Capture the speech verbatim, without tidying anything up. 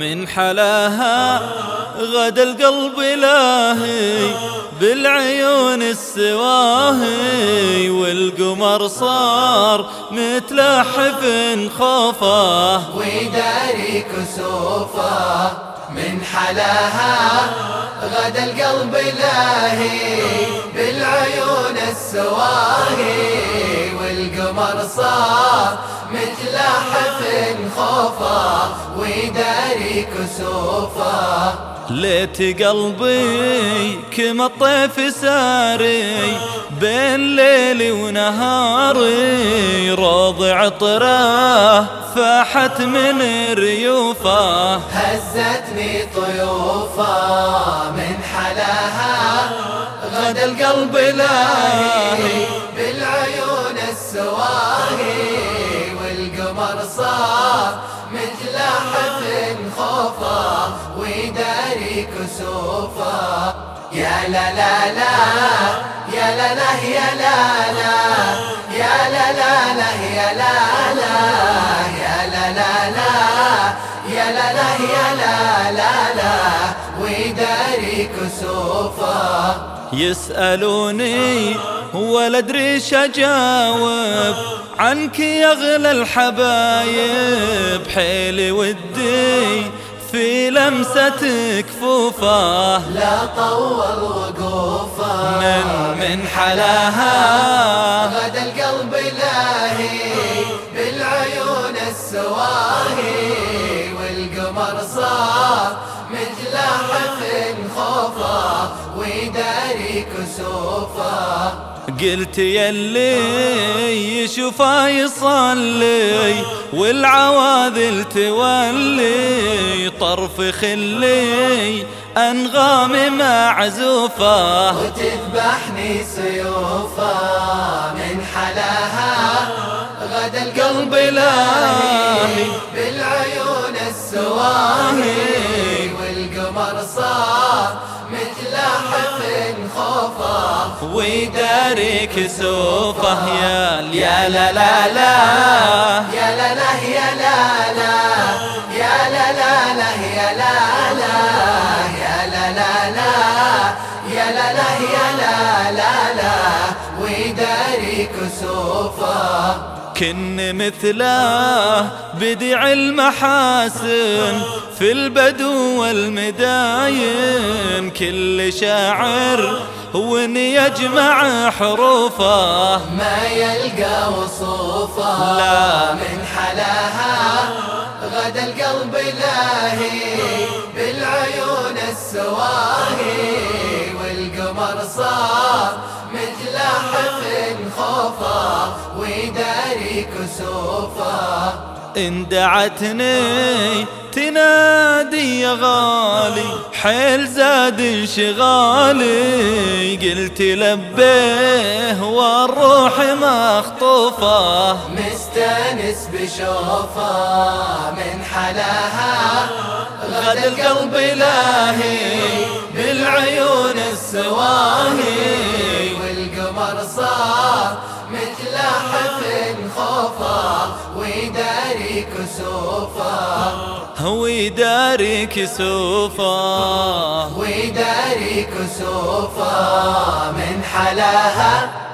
من حلاها غدا القلب لاهي بالعيون السواهي، والقمر صار متلحف خوفه ويداري كسوفه. من حلاها غدا القلب لاهي بالعيون السواهي، والقمر صار متلحف خوفه ويداري كسوفه. ليت قلبي كما الطيف ساري بين ليلي ونهاري، روض عطره فاحت من ريوفه هزتني طيوفه. من حلاها غدا القلب لاهي بالعيون السواهي، والقمر صار متلحف خوفه ويداري كسوفه. يا لا لا لا يا لا لا يا لا لا يا لا لا لا يا لا لا يا لا لا لا يا لا لا يا لا لا لا ويداري كسوفه. يسألوني ولا ادري ايش اجاوب عنك يا اغلى الحبايب، حيلي ودي في لمسة كفوفه لا طول وقوفه. من من حلاها غدا القلب لاهي بالعيون السواهي، والقمر صار متلحف خوفه ويداري كسوفه. قلت يلي يشوفه يصلي والعواذل تولي، طرف خلي أنغام معزوفة وتذبحني سيوفه. من حلاها غدا القلب لاهي بالعيون السواهي، والقمر صار متلحف خوفه ويداري كسوفه. يا يا لا لا لا يا لا لا يا لا لا يا لا لا لا يا لا لا يا لا لا لا يا لا لا يا لا لا لا ويداري كسوفه. كن مثله بديع المحاسن في البدو والمداين، كل شاعر وان يجمع حروفه ما يلقى وصوفه. لا من حلاها غدا القلب لاهي بالعيون السواهي، والقمر صار متلحف خوفه ويداري كسوفه. إن دعتني تنادي يا غالي حيل زاد انشغالي، قلت لبيه والروح مخطوفة مستانس بشوفه. من حلاها غدا القلب لاهي بالعيون السواهي، والقمر صار متلحف خوفه ويداري كسوفه. ويداري كسوفه ويداري كسوفه. من حلاها